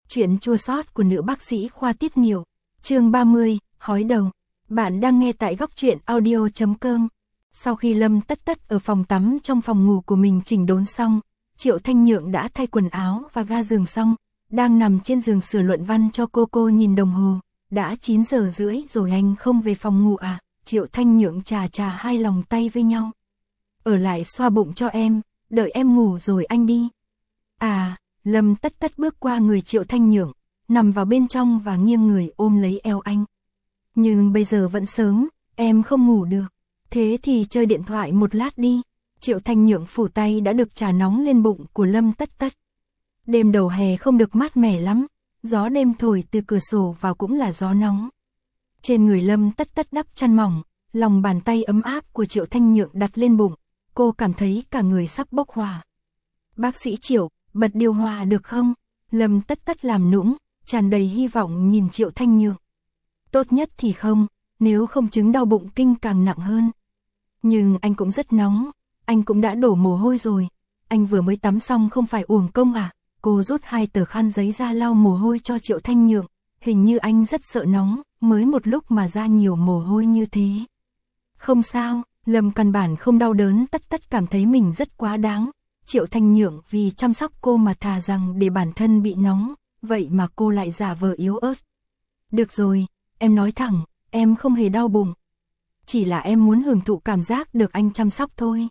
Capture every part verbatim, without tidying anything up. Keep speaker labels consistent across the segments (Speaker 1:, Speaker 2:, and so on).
Speaker 1: Chuyện chua xót của nữ bác sĩ khoa tiết niệu. Chương ba mươi, hói đầu. Bạn đang nghe tại góc truyện audio chấm com. Sau khi Lâm Tất Tất ở phòng tắm trong phòng ngủ của mình chỉnh đốn xong, Triệu Thanh Nhượng đã thay quần áo và ga giường xong, đang nằm trên giường sửa luận văn cho cô cô nhìn đồng hồ. Đã chín giờ rưỡi rồi anh không về phòng ngủ à? Triệu Thanh Nhượng chà chà hai lòng tay với nhau. Ở lại xoa bụng cho em, đợi em ngủ rồi anh đi. À, Lâm Tất Tất bước qua người Triệu Thanh Nhượng, nằm vào bên trong và nghiêng người ôm lấy eo anh. Nhưng bây giờ vẫn sớm, em không ngủ được. Thế thì chơi điện thoại một lát đi. Triệu Thanh Nhượng phủ tay đã được trà nóng lên bụng của Lâm Tất Tất. Đêm đầu hè không được mát mẻ lắm, gió đêm thổi từ cửa sổ vào cũng là gió nóng. Trên người Lâm Tất Tất đắp chăn mỏng, lòng bàn tay ấm áp của Triệu Thanh Nhượng đặt lên bụng, cô cảm thấy cả người sắp bốc hỏa. Bác sĩ Triệu, bật điều hòa được không? Lâm Tất Tất làm nũng, tràn đầy hy vọng nhìn Triệu Thanh Nhượng. Tốt nhất thì không, nếu không chứng đau bụng kinh càng nặng hơn. Nhưng anh cũng rất nóng, anh cũng đã đổ mồ hôi rồi. Anh vừa mới tắm xong không phải uổng công à? Cô rút hai tờ khăn giấy ra lau mồ hôi cho Triệu Thanh Nhượng. Hình như anh rất sợ nóng, mới một lúc mà ra nhiều mồ hôi như thế. Không sao, Lâm căn bản không đau đớn. Tất Tất cảm thấy mình rất quá đáng. Triệu Thanh Nhượng vì chăm sóc cô mà thà rằng để bản thân bị nóng, vậy mà cô lại giả vờ yếu ớt. Được rồi, em nói thẳng, em không hề đau bụng. Chỉ là em muốn hưởng thụ cảm giác được anh chăm sóc thôi.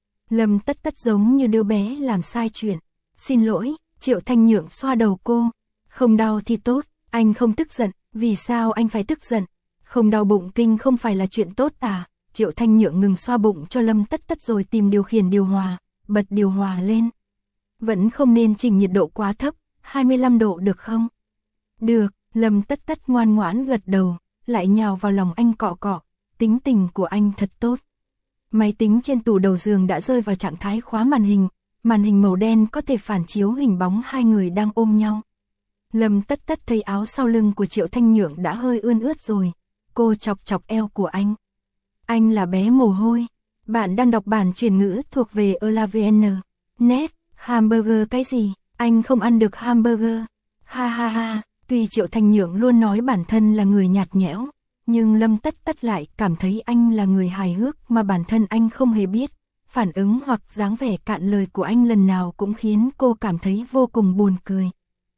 Speaker 1: Lâm Tất Tất giống như đứa bé làm sai chuyện. Xin lỗi, Triệu Thanh Nhượng xoa đầu cô. Không đau thì tốt, anh không tức giận. Vì sao anh phải tức giận? Không đau bụng kinh không phải là chuyện tốt à? Triệu Thanh Nhượng ngừng xoa bụng cho Lâm Tất Tất rồi tìm điều khiển điều hòa, bật điều hòa lên. Vẫn không nên chỉnh nhiệt độ quá thấp, hai mươi lăm độ được không? Được, Lâm Tất Tất ngoan ngoãn gật đầu, lại nhào vào lòng anh cọ cọ. Tính tình của anh thật tốt. Máy tính trên tủ đầu giường đã rơi vào trạng thái khóa màn hình, màn hình màu đen có thể phản chiếu hình bóng hai người đang ôm nhau. Lâm Tất Tất thấy áo sau lưng của Triệu Thanh Nhượng đã hơi ươn ướt rồi. Cô chọc chọc eo của anh. Anh là bé mồ hôi. Bạn đang đọc bản chuyển ngữ thuộc về Elavn. Net, hamburger cái gì? Anh không ăn được hamburger. Ha ha ha, tuy Triệu Thanh Nhượng luôn nói bản thân là người nhạt nhẽo, nhưng Lâm Tất Tất lại cảm thấy anh là người hài hước mà bản thân anh không hề biết. Phản ứng hoặc dáng vẻ cạn lời của anh lần nào cũng khiến cô cảm thấy vô cùng buồn cười.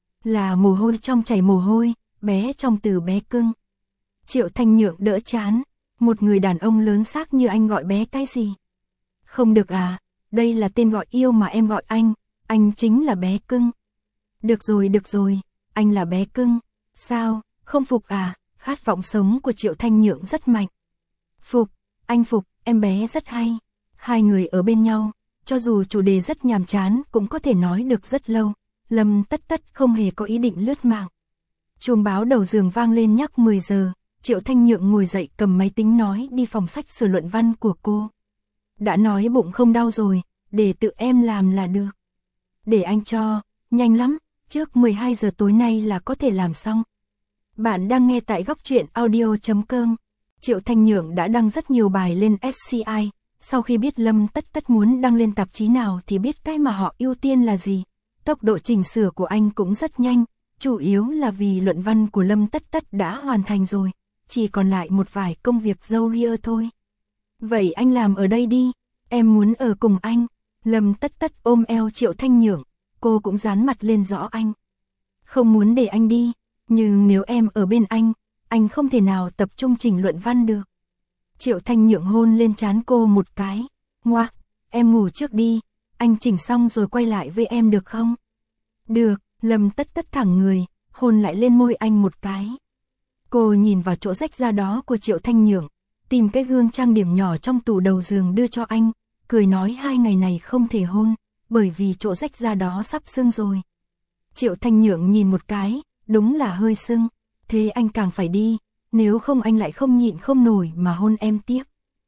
Speaker 1: Là mồ hôi trong chảy mồ hôi, bé trong từ bé cưng. Triệu Thanh Nhượng đỡ chán. Một người đàn ông lớn xác như anh gọi bé cái gì? Không được à, đây là tên gọi yêu mà em gọi anh, anh chính là bé cưng. Được rồi được rồi, anh là bé cưng. Sao, không phục à? Khát vọng sống của Triệu Thanh Nhượng rất mạnh. Phục, anh phục, em bé rất hay. Hai người ở bên nhau, cho dù chủ đề rất nhàm chán cũng có thể nói được rất lâu. Lâm Tất Tất không hề có ý định lướt mạng. Chuông báo đầu giường vang lên nhắc mười giờ. Triệu Thanh Nhượng ngồi dậy cầm máy tính nói đi phòng sách sửa luận văn của cô. Đã nói bụng không đau rồi, để tự em làm là được. Để anh cho, nhanh lắm, trước mười hai giờ tối nay là có thể làm xong. Bạn đang nghe tại góc truyện audio chấm com. Triệu Thanh Nhượng đã đăng rất nhiều bài lên ét xê i. Sau khi biết Lâm Tất Tất muốn đăng lên tạp chí nào thì biết cái mà họ ưu tiên là gì. Tốc độ chỉnh sửa của anh cũng rất nhanh, chủ yếu là vì luận văn của Lâm Tất Tất đã hoàn thành rồi. Chỉ còn lại một vài công việc râu ria thôi. Vậy anh làm ở đây đi, em muốn ở cùng anh. Lâm Tất Tất ôm eo Triệu Thanh Nhượng, cô cũng dán mặt lên rõ anh. Không muốn để anh đi, nhưng nếu em ở bên anh, anh không thể nào tập trung chỉnh luận văn được. Triệu Thanh Nhượng hôn lên trán cô một cái. Ngoa, em ngủ trước đi, anh chỉnh xong rồi quay lại với em được không? Được, Lâm Tất Tất thẳng người, hôn lại lên môi anh một cái. Cô nhìn vào chỗ rách da đó của Triệu Thanh Nhượng, tìm cái gương trang điểm nhỏ trong tủ đầu giường đưa cho anh, cười nói hai ngày này không thể hôn, bởi vì chỗ rách da đó sắp sưng rồi. Triệu Thanh Nhượng nhìn một cái, đúng là hơi sưng, thế anh càng phải đi, nếu không anh lại không nhịn không nổi mà hôn em tiếp.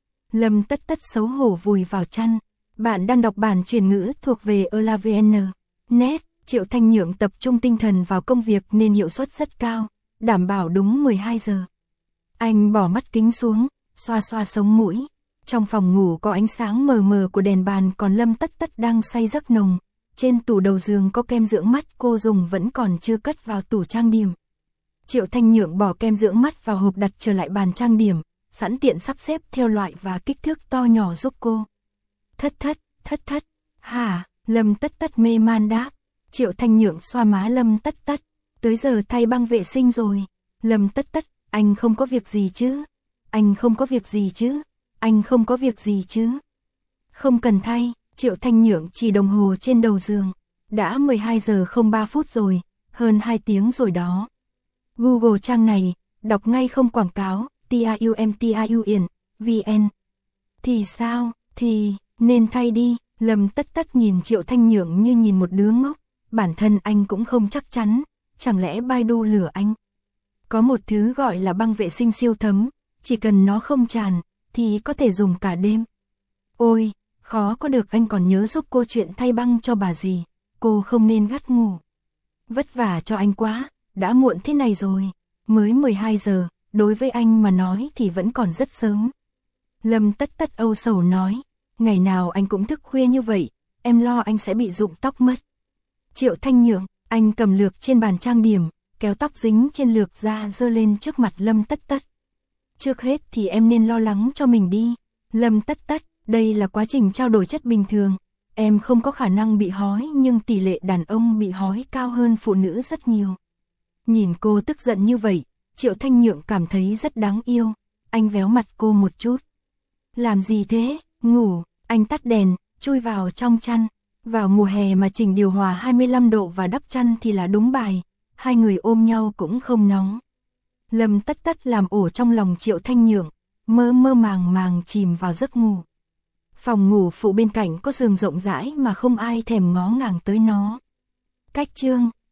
Speaker 1: Lâm Tất Tất xấu hổ vùi vào chăn. Bạn đang đọc bản chuyển ngữ thuộc về Elavn. Net, Triệu Thanh Nhượng tập trung tinh thần vào công việc nên hiệu suất rất cao. Đảm bảo đúng mười hai giờ. Anh bỏ mắt kính xuống, xoa xoa sống mũi. Trong phòng ngủ có ánh sáng mờ mờ của đèn bàn còn Lâm Tất Tất đang say giấc nồng. trên tủ đầu giường có kem dưỡng mắt cô dùng vẫn còn chưa cất vào tủ trang điểm. Triệu Thanh Nhượng bỏ kem dưỡng mắt vào hộp đặt trở lại bàn trang điểm, sẵn tiện sắp xếp theo loại và kích thước to nhỏ giúp cô. Thất thất, thất thất, hả, Lâm Tất Tất mê man đáp. Triệu Thanh Nhượng xoa má Lâm Tất Tất, tới giờ thay băng vệ sinh rồi. Lâm Tất Tất, anh không có việc gì chứ? Anh không có việc gì chứ? Anh không có việc gì chứ? Không cần thay, Triệu Thanh Nhượng chỉ đồng hồ trên đầu giường. Đã mười hai giờ không ba phút rồi, hơn hai tiếng rồi đó. Google trang này, đọc ngay không quảng cáo, tiumtiun, vn. Thì sao, thì, nên thay đi, Lâm Tất Tất nhìn Triệu Thanh Nhượng như nhìn một đứa ngốc, bản thân anh cũng không chắc chắn, chẳng lẽ Baidu lừa anh? Có một thứ gọi là băng vệ sinh siêu thấm, chỉ cần nó không tràn, thì có thể dùng cả đêm. Ôi, khó có được anh còn nhớ giúp cô chuyện thay băng cho bà gì, cô không nên gắt ngủ. Vất vả cho anh quá, đã muộn thế này rồi, mới mười hai giờ, đối với anh mà nói thì vẫn còn rất sớm. Lâm Tất Tất âu sầu nói, ngày nào anh cũng thức khuya như vậy, em lo anh sẽ bị rụng tóc mất. Triệu Thanh Nhượng, anh cầm lược trên bàn trang điểm, kéo tóc dính trên lược ra giơ lên trước mặt Lâm Tất Tất. Trước hết thì em nên lo lắng cho mình đi, Lâm Tất Tất, đây là quá trình trao đổi chất bình thường, em không có khả năng bị hói nhưng tỷ lệ đàn ông bị hói cao hơn phụ nữ rất nhiều. Nhìn cô tức giận như vậy, Triệu Thanh Nhượng cảm thấy rất đáng yêu, anh véo mặt cô một chút. Làm gì thế, ngủ, anh tắt đèn, chui vào trong chăn. Vào mùa hè mà chỉnh điều hòa hai mươi lăm độ và đắp chăn thì là đúng bài, hai người ôm nhau cũng không nóng. Lâm Tất Tất làm ổ trong lòng Triệu Thanh Nhượng, mơ mơ màng màng chìm vào giấc ngủ. Phòng ngủ phụ bên cạnh có giường rộng rãi mà không ai thèm ngó ngàng tới nó. Cách chương